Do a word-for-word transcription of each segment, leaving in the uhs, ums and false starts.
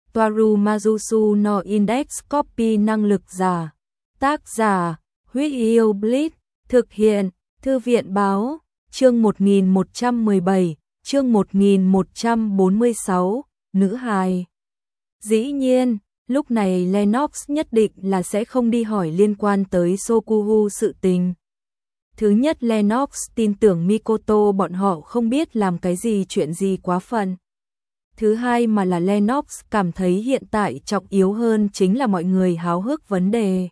Toaru Majusu no Index Copy năng lực giả. Tác giả, Huyết Yêu Blitz, thực hiện, Thư viện báo, chương một nghìn một trăm mười bảy, chương một nghìn một trăm bốn mươi sáu, nữ hài. Dĩ nhiên, lúc này Lennox nhất định là sẽ không đi hỏi liên quan tới Sokuhu sự tình. Thứ nhất, Lennox tin tưởng Mikoto bọn họ không biết làm cái gì chuyện gì quá phận. Thứ hai mà là Lennox cảm thấy hiện tại trọng yếu hơn chính là mọi người háo hức vấn đề.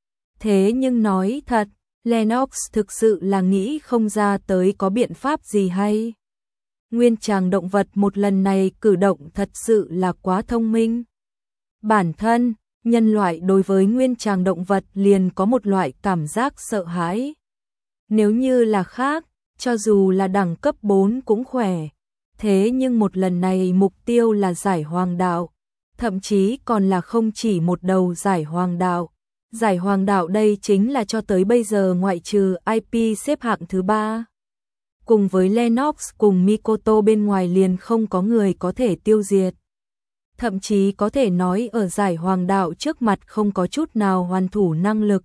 Thế nhưng nói thật, Lennox thực sự là nghĩ không ra tới có biện pháp gì hay. Nguyên tràng động vật một lần này cử động thật sự là quá thông minh. Bản thân, nhân loại đối với nguyên tràng động vật liền có một loại cảm giác sợ hãi. Nếu như là khác, cho dù là đẳng cấp bốn cũng khỏe. Thế nhưng một lần này mục tiêu là giải hoàng đạo, thậm chí còn là không chỉ một đầu giải hoàng đạo. Giải hoàng đạo đây chính là cho tới bây giờ ngoại trừ i pê xếp hạng thứ ba. Cùng với Lennox cùng Mikoto bên ngoài liền không có người có thể tiêu diệt. Thậm chí có thể nói ở giải hoàng đạo trước mặt không có chút nào hoàn thủ năng lực.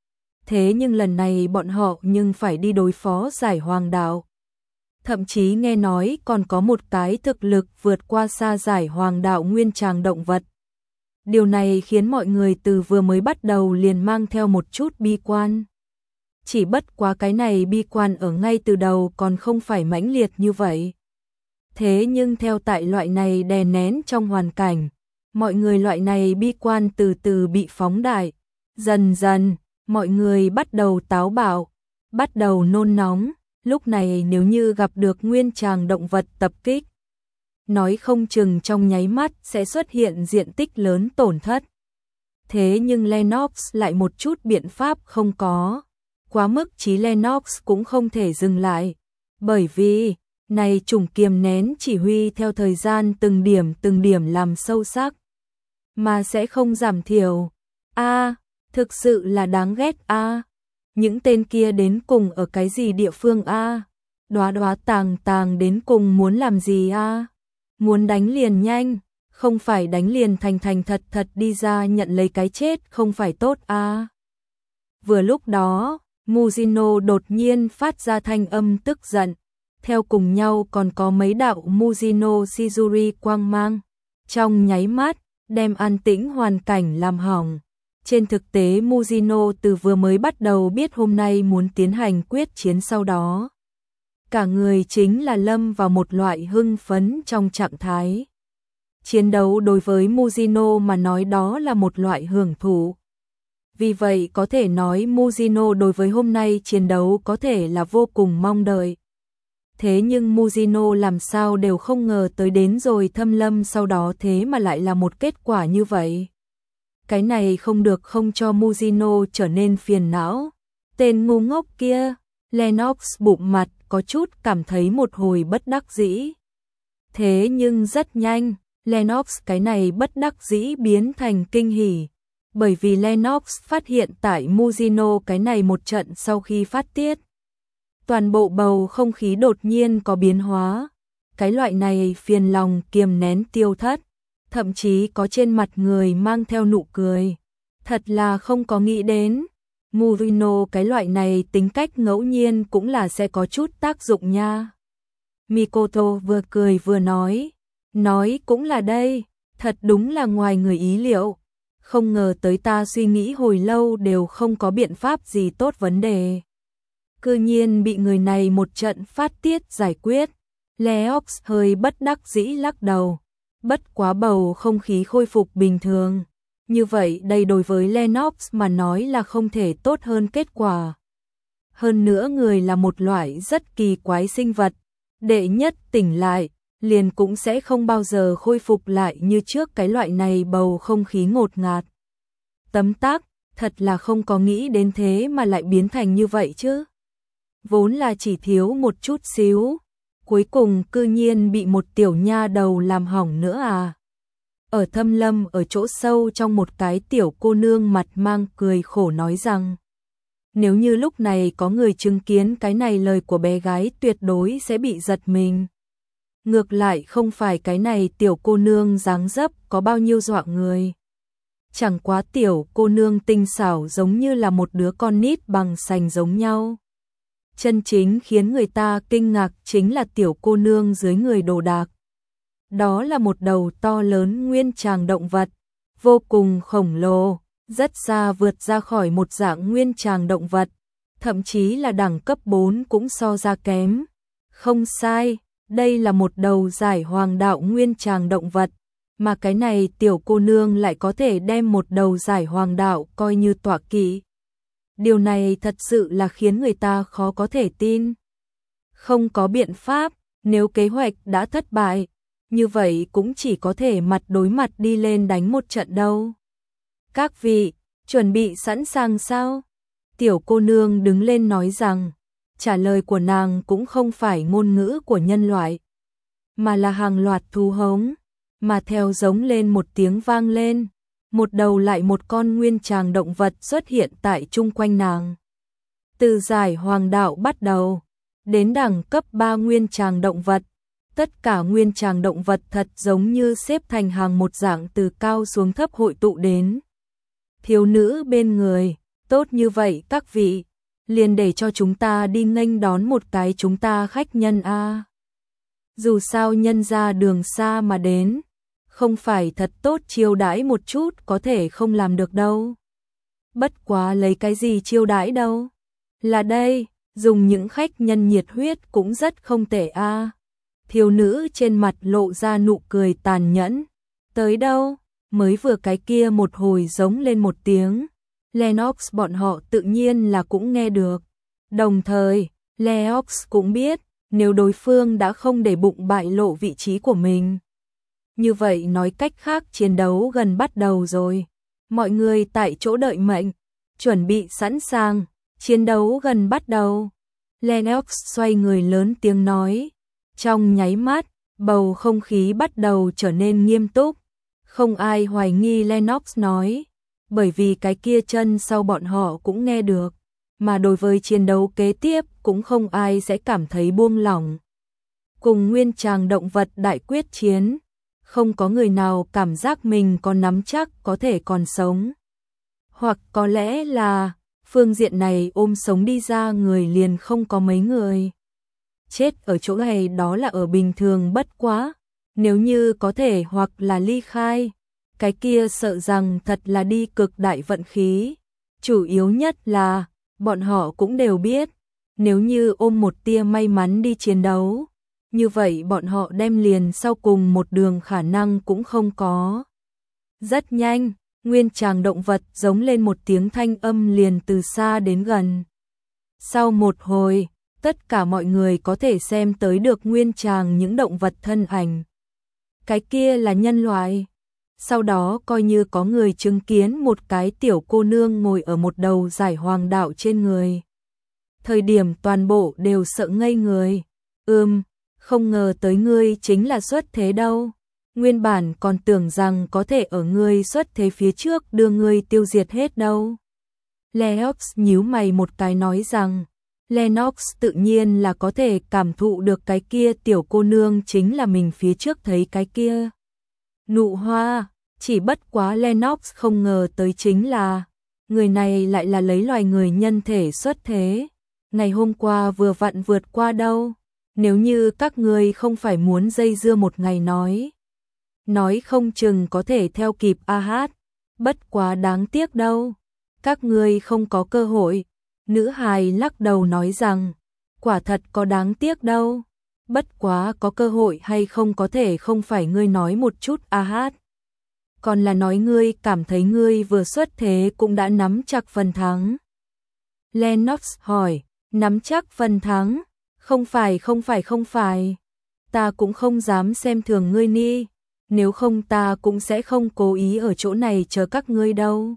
Thế nhưng lần này bọn họ nhưng phải đi đối phó giải hoàng đạo. Thậm chí nghe nói còn có một cái thực lực vượt qua xa giải hoàng đạo nguyên tràng động vật. Điều này khiến mọi người từ vừa mới bắt đầu liền mang theo một chút bi quan. Chỉ bất quá cái này bi quan ở ngay từ đầu còn không phải mãnh liệt như vậy. Thế nhưng theo tại loại này đè nén trong hoàn cảnh, mọi người loại này bi quan từ từ bị phóng đại. Dần dần, mọi người bắt đầu táo bạo, bắt đầu nôn nóng. Lúc này nếu như gặp được nguyên tràng động vật tập kích, nói không chừng trong nháy mắt sẽ xuất hiện diện tích lớn tổn thất. Thế nhưng Lennox lại một chút biện pháp không có. Quá mức chí Lennox cũng không thể dừng lại. Bởi vì, này chủng kiềm nén chỉ huy theo thời gian từng điểm từng điểm làm sâu sắc. Mà sẽ không giảm thiểu. A, thực sự là đáng ghét a. À. Những tên kia đến cùng ở cái gì địa phương a? À? Đóa đóa tàng tàng đến cùng muốn làm gì a? À? Muốn đánh liền nhanh, không phải đánh liền thành thành thật thật đi ra nhận lấy cái chết không phải tốt a. À? Vừa lúc đó, Mujino đột nhiên phát ra thanh âm tức giận, theo cùng nhau còn có mấy đạo Mujino Shizuri quang mang, trong nháy mắt, đem an tĩnh hoàn cảnh làm hỏng. Trên thực tế Mujino từ vừa mới bắt đầu biết hôm nay muốn tiến hành quyết chiến sau đó. Cả người chính là lâm vào một loại hưng phấn trong trạng thái. Chiến đấu đối với Mujino mà nói đó là một loại hưởng thụ. Vì vậy có thể nói Mujino đối với hôm nay chiến đấu có thể là vô cùng mong đợi. Thế nhưng Mujino làm sao đều không ngờ tới đến rồi thâm lâm sau đó thế mà lại là một kết quả như vậy. Cái này không được không cho Mujino trở nên phiền não. Tên ngu ngốc kia, Lennox bụng mặt có chút cảm thấy một hồi bất đắc dĩ. Thế nhưng rất nhanh, Lennox cái này bất đắc dĩ biến thành kinh hỉ. Bởi vì Lennox phát hiện tại Mujino cái này một trận sau khi phát tiết. Toàn bộ bầu không khí đột nhiên có biến hóa. Cái loại này phiền lòng kiềm nén tiêu thất. Thậm chí có trên mặt người mang theo nụ cười. Thật là không có nghĩ đến. Mujino cái loại này tính cách ngẫu nhiên cũng là sẽ có chút tác dụng nha. Mikoto vừa cười vừa nói. Nói cũng là đây. Thật đúng là ngoài người ý liệu. Không ngờ tới ta suy nghĩ hồi lâu đều không có biện pháp gì tốt vấn đề. Cư nhiên bị người này một trận phát tiết giải quyết. Lennox hơi bất đắc dĩ lắc đầu. Bất quá bầu không khí khôi phục bình thường. Như vậy đây đối với Lennox mà nói là không thể tốt hơn kết quả. Hơn nữa người là một loại rất kỳ quái sinh vật. Đệ nhất tỉnh lại, liền cũng sẽ không bao giờ khôi phục lại như trước cái loại này bầu không khí ngột ngạt. Tấm tắc, thật là không có nghĩ đến thế mà lại biến thành như vậy chứ. Vốn là chỉ thiếu một chút xíu. Cuối cùng cư nhiên bị một tiểu nha đầu làm hỏng nữa à. Ở thâm lâm ở chỗ sâu trong một cái tiểu cô nương mặt mang cười khổ nói rằng. Nếu như lúc này có người chứng kiến cái này lời của bé gái tuyệt đối sẽ bị giật mình. ngược lại không phải cái này tiểu cô nương dáng dấp có bao nhiêu dọa người. Chẳng quá tiểu cô nương tinh xảo giống như là một đứa con nít bằng sành giống nhau. Chân chính khiến người ta kinh ngạc chính là tiểu cô nương dưới người đồ đạc. Đó là một đầu to lớn nguyên tràng động vật, vô cùng khổng lồ, rất xa vượt ra khỏi một dạng nguyên tràng động vật, thậm chí là đẳng cấp bốn cũng so ra kém. Không sai, đây là một đầu giải hoàng đạo nguyên tràng động vật, mà cái này tiểu cô nương lại có thể đem một đầu giải hoàng đạo coi như tọa kỵ. Điều này thật sự là khiến người ta khó có thể tin. Không có biện pháp, nếu kế hoạch đã thất bại, như vậy cũng chỉ có thể mặt đối mặt đi lên đánh một trận đâu. Các vị, chuẩn bị sẵn sàng sao? Tiểu cô nương đứng lên nói rằng, trả lời của nàng cũng không phải ngôn ngữ của nhân loại, mà là hàng loạt thú hống, mà theo giống lên một tiếng vang lên, một đầu lại một con nguyên tràng động vật xuất hiện tại chung quanh nàng. Từ giải hoàng đạo bắt đầu, đến đẳng cấp ba nguyên tràng động vật, tất cả nguyên tràng động vật thật giống như xếp thành hàng một dạng từ cao xuống thấp hội tụ đến. Thiếu nữ bên người, tốt như vậy các vị, liền để cho chúng ta đi nghênh đón một cái chúng ta khách nhân a. Dù sao nhân ra đường xa mà đến, không phải thật tốt chiêu đãi một chút có thể không làm được đâu. Bất quá lấy cái gì chiêu đãi đâu. Là đây, dùng những khách nhân nhiệt huyết cũng rất không tệ a. Thiếu nữ trên mặt lộ ra nụ cười tàn nhẫn. Tới đâu, mới vừa cái kia một hồi giống lên một tiếng. Lennox bọn họ tự nhiên là cũng nghe được. Đồng thời, Lennox cũng biết, nếu đối phương đã không để bụng bại lộ vị trí của mình. Như vậy nói cách khác chiến đấu gần bắt đầu rồi. Mọi người tại chỗ đợi mệnh, chuẩn bị sẵn sàng, chiến đấu gần bắt đầu. Lennox xoay người lớn tiếng nói. Trong nháy mắt, bầu không khí bắt đầu trở nên nghiêm túc. Không ai hoài nghi Lennox nói, bởi vì cái kia chân sau bọn họ cũng nghe được, mà đối với chiến đấu kế tiếp cũng không ai sẽ cảm thấy buông lỏng. Cùng nguyên tràng động vật đại quyết chiến, không có người nào cảm giác mình có nắm chắc có thể còn sống. Hoặc có lẽ là, phương diện này ôm sống đi ra người liền không có mấy người. Chết ở chỗ này đó là ở bình thường bất quá, nếu như có thể hoặc là ly khai, cái kia sợ rằng thật là đi cực đại vận khí. Chủ yếu nhất là, bọn họ cũng đều biết, nếu như ôm một tia may mắn đi chiến đấu, như vậy bọn họ đem liền sau cùng một đường khả năng cũng không có. Rất nhanh, nguyên tràng động vật giống lên một tiếng thanh âm liền từ xa đến gần. Sau một hồi, tất cả mọi người có thể xem tới được nguyên tràng những động vật thân ảnh. Cái kia là nhân loại. Sau đó coi như có người chứng kiến một cái tiểu cô nương ngồi ở một đầu giải hoàng đạo trên người. Thời điểm toàn bộ đều sợ ngây người. Ừm, không ngờ tới ngươi chính là xuất thế đâu. Nguyên bản còn tưởng rằng có thể ở ngươi xuất thế phía trước đưa ngươi tiêu diệt hết đâu. Lennox nhíu mày một cái nói rằng, Lennox tự nhiên là có thể cảm thụ được cái kia tiểu cô nương chính là mình phía trước thấy cái kia. Nụ hoa, chỉ bất quá Lennox không ngờ tới chính là, người này lại là lấy loài người nhân thể xuất thế. Ngày hôm qua vừa vặn vượt qua đâu, nếu như các ngươi không phải muốn dây dưa một ngày nói. Nói không chừng có thể theo kịp a hát, bất quá đáng tiếc đâu, các ngươi không có cơ hội. Nữ hài lắc đầu nói rằng, quả thật có đáng tiếc đâu, bất quá có cơ hội hay không có thể không phải ngươi nói một chút a hát. Còn là nói ngươi cảm thấy ngươi vừa xuất thế cũng đã nắm chắc phần thắng. Lennox hỏi, nắm chắc phần thắng? Không phải không phải không phải, ta cũng không dám xem thường ngươi ni, nếu không ta cũng sẽ không cố ý ở chỗ này chờ các ngươi đâu.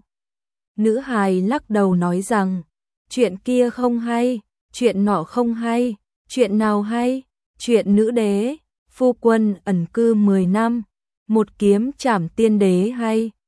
Nữ hài lắc đầu nói rằng, chuyện kia không hay, chuyện nọ không hay, chuyện nào hay, chuyện nữ đế, phu quân ẩn cư mười năm, một kiếm trảm tiên đế hay,